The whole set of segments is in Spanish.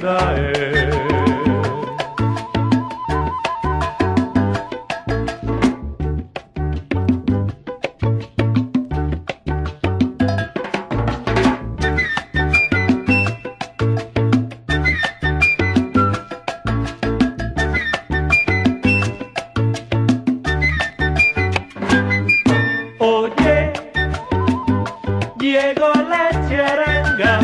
linda es. Oye, llegó la charanga.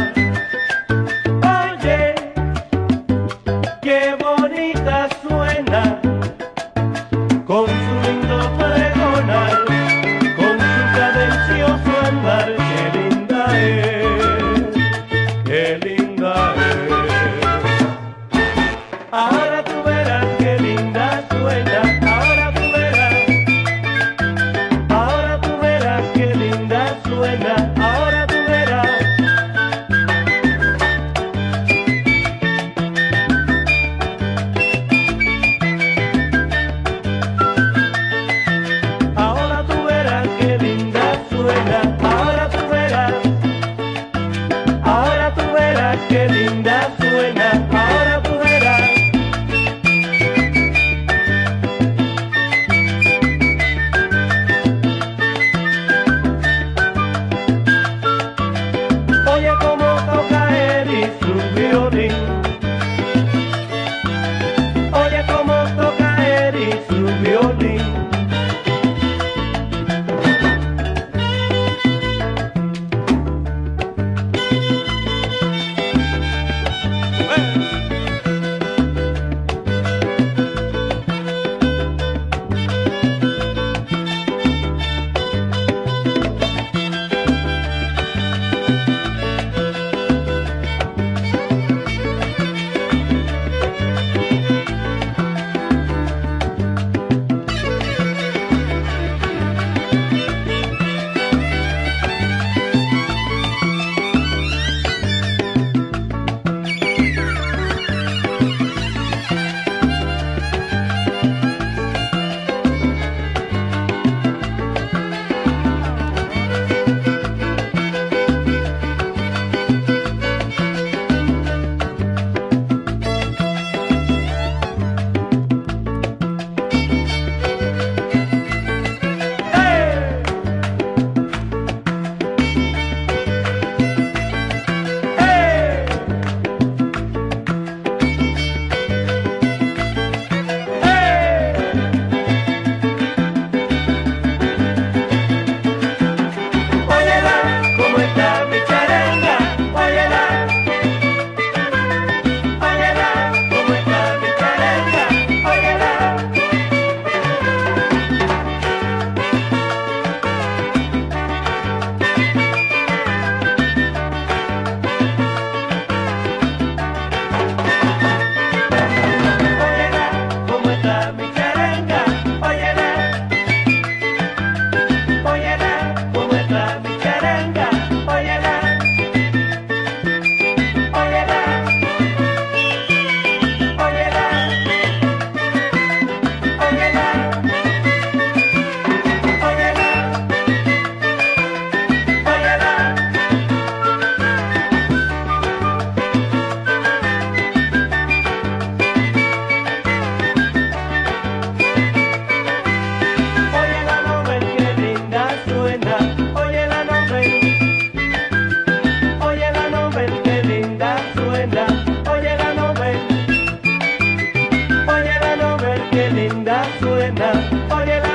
Oye, qué bonita suena, con su lindo pregonar, con su cadencioso andar. Qué linda es, qué linda es. Ahora tú verás qué linda suena. Ahora tú verás qué linda suena. Ahora tú verás. Ahora tú verás qué linda suena. Ahora tú verás. Ahora tú verás qué linda suena. Ahora tú verás. Oye cómo toca Eri su violín. Oye cómo toca Eri su violín. Oye la